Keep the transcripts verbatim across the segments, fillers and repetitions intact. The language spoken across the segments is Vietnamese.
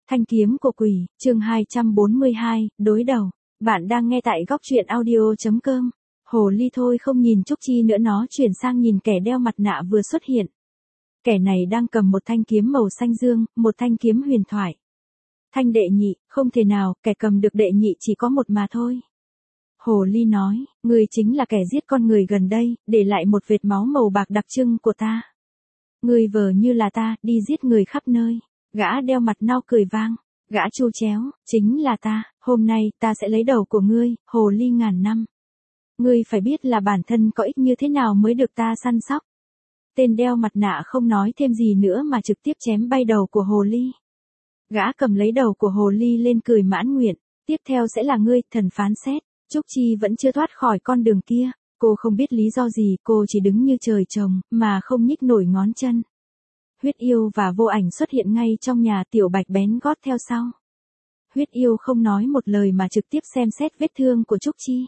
Thanh kiếm của quỷ, chương hai trăm bốn mươi hai, đối đầu. Bạn đang nghe tại góc truyện audio chấm com. Hồ ly thôi không nhìn Trúc Chi nữa, nó chuyển sang nhìn kẻ đeo mặt nạ vừa xuất hiện. Kẻ này đang cầm một thanh kiếm màu xanh dương, một thanh kiếm huyền thoại. Thanh đệ nhị, không thể nào, kẻ cầm được đệ nhị chỉ có một mà thôi. Hồ ly nói, ngươi chính là kẻ giết con người gần đây, để lại một vệt máu màu bạc đặc trưng của ta. Ngươi vờ như là ta, đi giết người khắp nơi. Gã đeo mặt nau cười vang, gã chu chéo, chính là ta, hôm nay ta sẽ lấy đầu của ngươi, hồ ly ngàn năm. Ngươi phải biết là bản thân có ích như thế nào mới được ta săn sóc. Tên đeo mặt nạ không nói thêm gì nữa mà trực tiếp chém bay đầu của hồ ly. Gã cầm lấy đầu của hồ ly lên cười mãn nguyện, tiếp theo sẽ là ngươi, thần phán xét. Trúc Chi vẫn chưa thoát khỏi con đường kia, cô không biết lý do gì, cô chỉ đứng như trời trồng, mà không nhích nổi ngón chân. Huyết yêu và Vô Ảnh xuất hiện ngay trong nhà, Tiểu Bạch bén gót theo sau. Huyết yêu không nói một lời mà trực tiếp xem xét vết thương của Trúc Chi.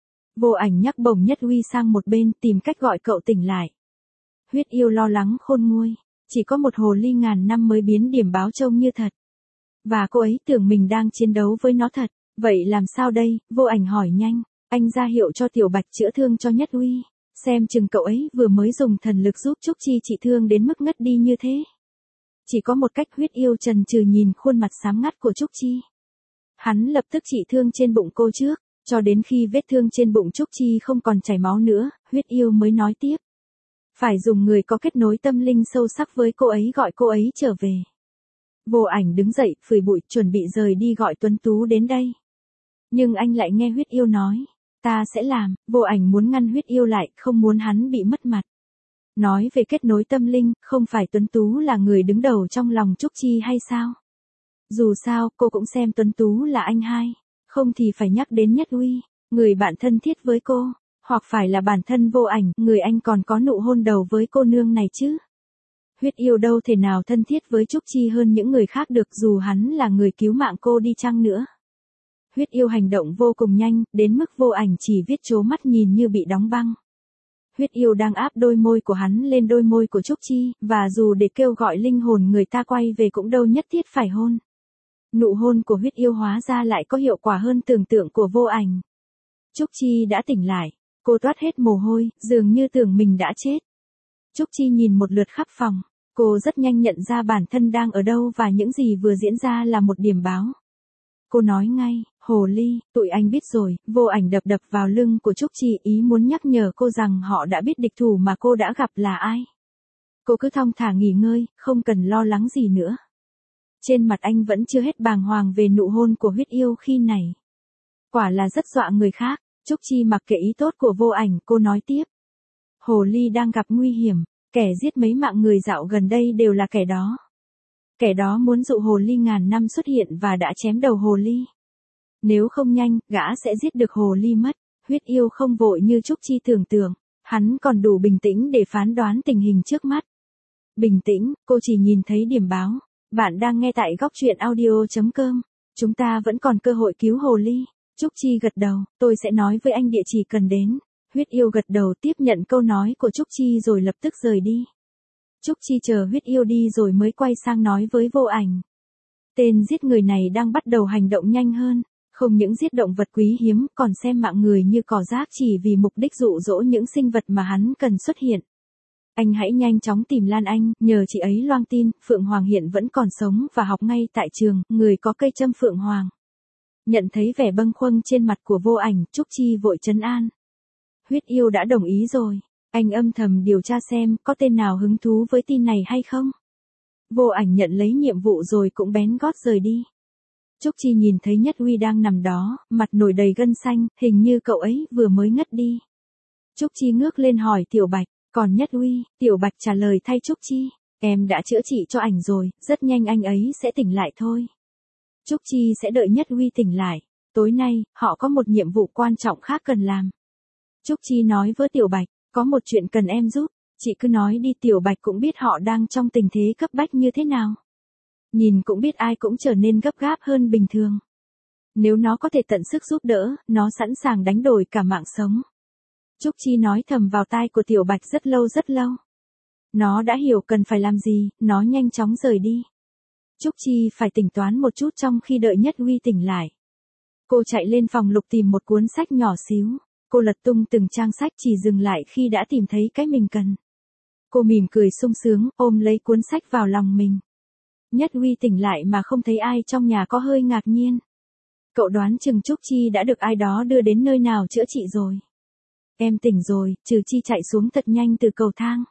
Vô Ảnh nhắc bổng Nhất Uy sang một bên tìm cách gọi cậu tỉnh lại. Huyết yêu lo lắng khôn nguôi, chỉ có một hồ ly ngàn năm mới biến điểm báo trông như thật. Và cô ấy tưởng mình đang chiến đấu với nó thật, vậy làm sao đây? Vô Ảnh hỏi nhanh, anh ra hiệu cho Tiểu Bạch chữa thương cho Nhất Uy. Xem chừng cậu ấy vừa mới dùng thần lực giúp Trúc Chi trị thương đến mức ngất đi như thế. Chỉ có một cách. Huyết yêu trần trừ nhìn khuôn mặt xám ngắt của Trúc Chi. Hắn lập tức trị thương trên bụng cô trước, cho đến khi vết thương trên bụng Trúc Chi không còn chảy máu nữa, huyết yêu mới nói tiếp. Phải dùng người có kết nối tâm linh sâu sắc với cô ấy gọi cô ấy trở về. Vô Ảnh đứng dậy, phủi bụi, chuẩn bị rời đi gọi Tuấn Tú đến đây. Nhưng anh lại nghe huyết yêu nói. Ta sẽ làm. Vô Ảnh muốn ngăn huyết yêu lại, không muốn hắn bị mất mặt. Nói về kết nối tâm linh, không phải Tuấn Tú là người đứng đầu trong lòng Trúc Chi hay sao? Dù sao, cô cũng xem Tuấn Tú là anh hai. Không thì phải nhắc đến Nhất Uy, người bạn thân thiết với cô. Hoặc phải là bản thân Vô Ảnh, người anh còn có nụ hôn đầu với cô nương này chứ. Huyết yêu đâu thể nào thân thiết với Trúc Chi hơn những người khác được, dù hắn là người cứu mạng cô đi chăng nữa. Huyết yêu hành động vô cùng nhanh, đến mức Vô Ảnh chỉ viết trố mắt nhìn như bị đóng băng. Huyết yêu đang áp đôi môi của hắn lên đôi môi của Trúc Chi, và dù để kêu gọi linh hồn người ta quay về cũng đâu nhất thiết phải hôn. Nụ hôn của huyết yêu hóa ra lại có hiệu quả hơn tưởng tượng của Vô Ảnh. Trúc Chi đã tỉnh lại, cô toát hết mồ hôi, dường như tưởng mình đã chết. Trúc Chi nhìn một lượt khắp phòng, cô rất nhanh nhận ra bản thân đang ở đâu và những gì vừa diễn ra là một điểm báo. Cô nói ngay, hồ ly, tụi anh biết rồi. Vô Ảnh đập đập vào lưng của Trúc Chi, ý muốn nhắc nhở cô rằng họ đã biết địch thủ mà cô đã gặp là ai. Cô cứ thong thả nghỉ ngơi, không cần lo lắng gì nữa. Trên mặt anh vẫn chưa hết bàng hoàng về nụ hôn của huyết yêu khi này. Quả là rất dọa người khác. Trúc Chi mặc kệ ý tốt của Vô Ảnh, cô nói tiếp. Hồ ly đang gặp nguy hiểm, kẻ giết mấy mạng người dạo gần đây đều là kẻ đó. Kẻ đó muốn dụ hồ ly ngàn năm xuất hiện và đã chém đầu hồ ly. Nếu không nhanh, gã sẽ giết được hồ ly mất. Huyết yêu không vội như Trúc Chi tưởng tượng, hắn còn đủ bình tĩnh để phán đoán tình hình trước mắt. Bình tĩnh, cô chỉ nhìn thấy điểm báo. Bạn đang nghe tại góc truyện audio chấm com. Chúng ta vẫn còn cơ hội cứu hồ ly. Trúc Chi gật đầu, tôi sẽ nói với anh địa chỉ cần đến. Huyết yêu gật đầu tiếp nhận câu nói của Trúc Chi rồi lập tức rời đi. Trúc Chi chờ huyết yêu đi rồi mới quay sang nói với Vô Ảnh. Tên giết người này đang bắt đầu hành động nhanh hơn, không những giết động vật quý hiếm còn xem mạng người như cỏ rác chỉ vì mục đích dụ dỗ những sinh vật mà hắn cần xuất hiện. Anh hãy nhanh chóng tìm Lan Anh, nhờ chị ấy loang tin, Phượng Hoàng hiện vẫn còn sống và học ngay tại trường, người có cây châm Phượng Hoàng. Nhận thấy vẻ bâng khuâng trên mặt của Vô Ảnh, Trúc Chi vội trấn an. Huyết yêu đã đồng ý rồi. Anh âm thầm điều tra xem có tên nào hứng thú với tin này hay không. Vô Ảnh nhận lấy nhiệm vụ rồi cũng bén gót rời đi. Trúc Chi nhìn thấy Nhất Uy đang nằm đó, mặt nổi đầy gân xanh, hình như cậu ấy vừa mới ngất đi. Trúc Chi ngước lên hỏi Tiểu Bạch, còn Nhất Uy? Tiểu Bạch trả lời thay Trúc Chi, em đã chữa trị cho ảnh rồi, rất nhanh anh ấy sẽ tỉnh lại thôi. Trúc Chi sẽ đợi Nhất Uy tỉnh lại. Tối nay, họ có một nhiệm vụ quan trọng khác cần làm. Trúc Chi nói với Tiểu Bạch, có một chuyện cần em giúp, chị cứ nói đi. Tiểu Bạch cũng biết họ đang trong tình thế cấp bách như thế nào. Nhìn cũng biết ai cũng trở nên gấp gáp hơn bình thường. Nếu nó có thể tận sức giúp đỡ, nó sẵn sàng đánh đổi cả mạng sống. Trúc Chi nói thầm vào tai của Tiểu Bạch rất lâu rất lâu. Nó đã hiểu cần phải làm gì, nó nhanh chóng rời đi. Trúc Chi phải tính toán một chút trong khi đợi Nhất Huy tỉnh lại. Cô chạy lên phòng lục tìm một cuốn sách nhỏ xíu. Cô lật tung từng trang sách chỉ dừng lại khi đã tìm thấy cái mình cần. Cô mỉm cười sung sướng, ôm lấy cuốn sách vào lòng mình. Nhất Huy tỉnh lại mà không thấy ai trong nhà có hơi ngạc nhiên. Cậu đoán chừng Trúc Chi đã được ai đó đưa đến nơi nào chữa trị rồi. Em tỉnh rồi, Trừ Chi chạy xuống thật nhanh từ cầu thang.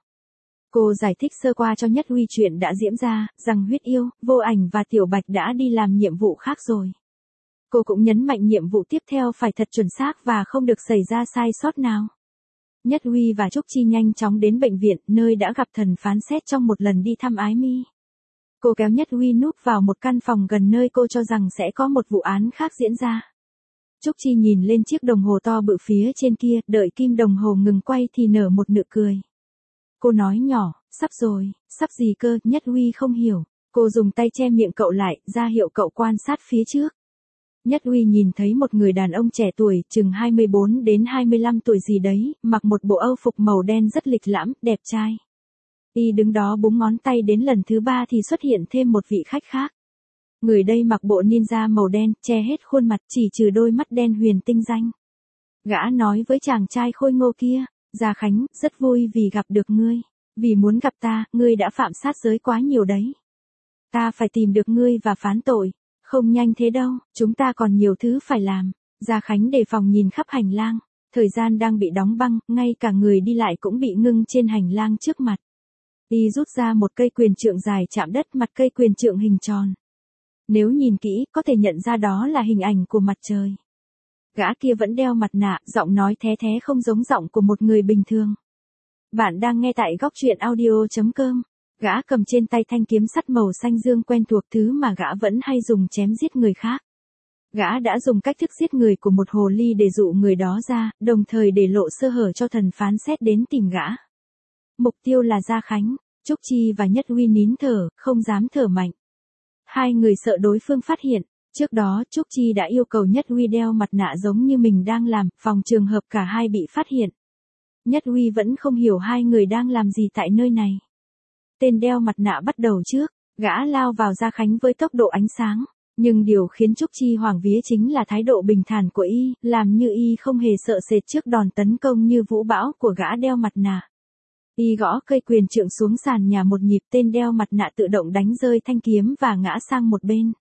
Cô giải thích sơ qua cho Nhất Huy chuyện đã diễn ra, rằng Huyết Yêu, Vô Ảnh và Tiểu Bạch đã đi làm nhiệm vụ khác rồi. Cô cũng nhấn mạnh nhiệm vụ tiếp theo phải thật chuẩn xác và không được xảy ra sai sót nào. Nhất Huy và Trúc Chi nhanh chóng đến bệnh viện, nơi đã gặp thần phán xét trong một lần đi thăm Ái Mi. Cô kéo Nhất Huy núp vào một căn phòng gần nơi cô cho rằng sẽ có một vụ án khác diễn ra. Trúc Chi nhìn lên chiếc đồng hồ to bự phía trên kia, đợi kim đồng hồ ngừng quay thì nở một nụ cười. Cô nói nhỏ, sắp rồi, sắp gì cơ, Nhất Huy không hiểu. Cô dùng tay che miệng cậu lại, ra hiệu cậu quan sát phía trước. Nhất Huy nhìn thấy một người đàn ông trẻ tuổi, chừng hai mươi bốn đến hai mươi lăm tuổi gì đấy, mặc một bộ âu phục màu đen rất lịch lãm, đẹp trai. Y đứng đó búng ngón tay đến lần thứ ba thì xuất hiện thêm một vị khách khác. Người đây mặc bộ ninja màu đen, che hết khuôn mặt chỉ trừ đôi mắt đen huyền tinh danh. Gã nói với chàng trai khôi ngô kia, Gia Khánh, rất vui vì gặp được ngươi. Vì muốn gặp ta, ngươi đã phạm sát giới quá nhiều đấy. Ta phải tìm được ngươi và phán tội. Không nhanh thế đâu, chúng ta còn nhiều thứ phải làm. Gia Khánh đề phòng nhìn khắp hành lang. Thời gian đang bị đóng băng, ngay cả người đi lại cũng bị ngưng trên hành lang trước mặt. Y rút ra một cây quyền trượng dài chạm đất, mặt cây quyền trượng hình tròn. Nếu nhìn kỹ, có thể nhận ra đó là hình ảnh của mặt trời. Gã kia vẫn đeo mặt nạ, giọng nói thé thé không giống giọng của một người bình thường. Bạn đang nghe tại góc truyện audio chấm com. Gã cầm trên tay thanh kiếm sắt màu xanh dương quen thuộc, thứ mà gã vẫn hay dùng chém giết người khác. Gã đã dùng cách thức giết người của một hồ ly để dụ người đó ra, đồng thời để lộ sơ hở cho thần phán xét đến tìm gã. Mục tiêu là Gia Khánh. Trúc Chi và Nhất Huy nín thở, không dám thở mạnh. Hai người sợ đối phương phát hiện. Trước đó Trúc Chi đã yêu cầu Nhất Huy đeo mặt nạ giống như mình đang làm, phòng trường hợp cả hai bị phát hiện. Nhất Huy vẫn không hiểu hai người đang làm gì tại nơi này. Tên đeo mặt nạ bắt đầu trước, gã lao vào Gia Khánh với tốc độ ánh sáng. Nhưng điều khiến Trúc Chi hoảng vía chính là thái độ bình thản của y, làm như y không hề sợ sệt trước đòn tấn công như vũ bão của gã đeo mặt nạ. Y gõ cây quyền trượng xuống sàn nhà một nhịp, tên đeo mặt nạ tự động đánh rơi thanh kiếm và ngã sang một bên.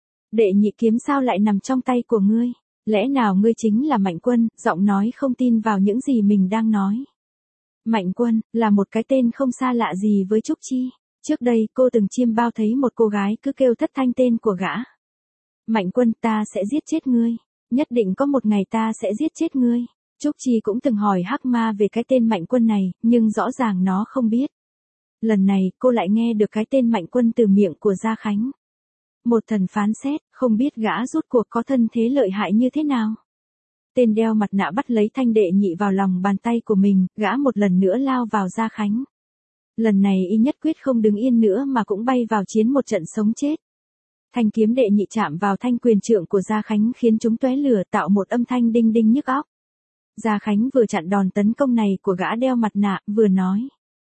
Đệ nhị kiếm sao lại nằm trong tay của ngươi? Lẽ nào ngươi chính là Mạnh Quân? Giọng nói không tin vào những gì mình đang nói. Mạnh Quân, là một cái tên không xa lạ gì với Trúc Chi. Trước đây cô từng chiêm bao thấy một cô gái cứ kêu thất thanh tên của gã. Mạnh Quân, ta sẽ giết chết ngươi. Nhất định có một ngày ta sẽ giết chết ngươi. Trúc Chi cũng từng hỏi Hắc Ma về cái tên Mạnh Quân này, nhưng rõ ràng nó không biết. Lần này, cô lại nghe được cái tên Mạnh Quân từ miệng của Gia Khánh. Một thần phán xét, không biết gã rút cuộc có thân thế lợi hại như thế nào. Tên đeo mặt nạ bắt lấy thanh đệ nhị vào lòng bàn tay của mình, gã một lần nữa lao vào Gia Khánh. Lần này y nhất quyết không đứng yên nữa mà cũng bay vào chiến một trận sống chết. Thanh kiếm đệ nhị chạm vào thanh quyền trượng của Gia Khánh khiến chúng tóe lửa, tạo một âm thanh đinh đinh nhức óc. Gia Khánh vừa chặn đòn tấn công này của gã đeo mặt nạ, vừa nói.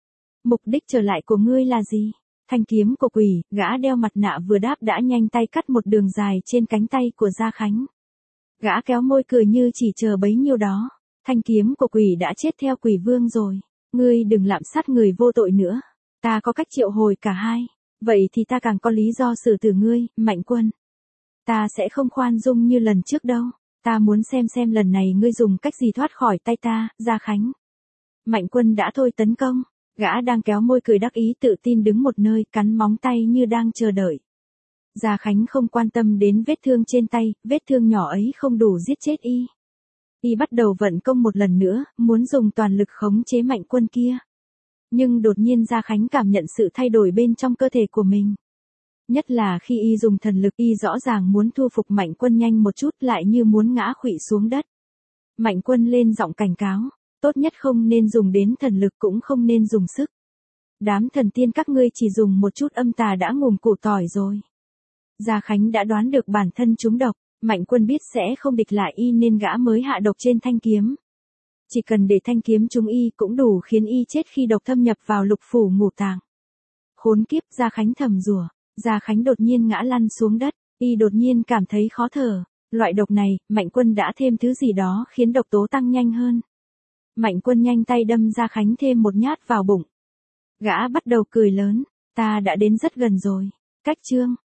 Mục đích trở lại của ngươi là gì? Thanh kiếm của quỷ, gã đeo mặt nạ vừa đáp đã nhanh tay cắt một đường dài trên cánh tay của Gia Khánh. Gã kéo môi cười như chỉ chờ bấy nhiêu đó. Thanh kiếm của quỷ đã chết theo quỷ vương rồi. Ngươi đừng lạm sát người vô tội nữa. Ta có cách triệu hồi cả hai. Vậy thì ta càng có lý do xử tử ngươi, Mạnh Quân. Ta sẽ không khoan dung như lần trước đâu. Ta muốn xem xem lần này ngươi dùng cách gì thoát khỏi tay ta, Gia Khánh. Mạnh Quân đã thôi tấn công. Gã đang kéo môi cười đắc ý tự tin đứng một nơi, cắn móng tay như đang chờ đợi. Gia Khánh không quan tâm đến vết thương trên tay, vết thương nhỏ ấy không đủ giết chết y. Y bắt đầu vận công một lần nữa, muốn dùng toàn lực khống chế Mạnh Quân kia. Nhưng đột nhiên Gia Khánh cảm nhận sự thay đổi bên trong cơ thể của mình. Nhất là khi y dùng thần lực, y rõ ràng muốn thu phục Mạnh Quân nhanh một chút, lại như muốn ngã khuỵu xuống đất. Mạnh Quân lên giọng cảnh cáo, tốt nhất không nên dùng đến thần lực, cũng không nên dùng sức. Đám thần tiên các ngươi chỉ dùng một chút âm tà đã ngùm củ tỏi rồi. Gia Khánh đã đoán được bản thân trúng độc, Mạnh Quân biết sẽ không địch lại y nên gã mới hạ độc trên thanh kiếm. Chỉ cần để thanh kiếm trúng y cũng đủ khiến y chết khi độc thâm nhập vào lục phủ ngũ tạng. Khốn kiếp, Gia Khánh thầm rủa. Gia Khánh đột nhiên ngã lăn xuống đất, y đột nhiên cảm thấy khó thở. Loại độc này, Mạnh Quân đã thêm thứ gì đó khiến độc tố tăng nhanh hơn. Mạnh Quân nhanh tay đâm Gia Khánh thêm một nhát vào bụng. Gã bắt đầu cười lớn, ta đã đến rất gần rồi. Cách chương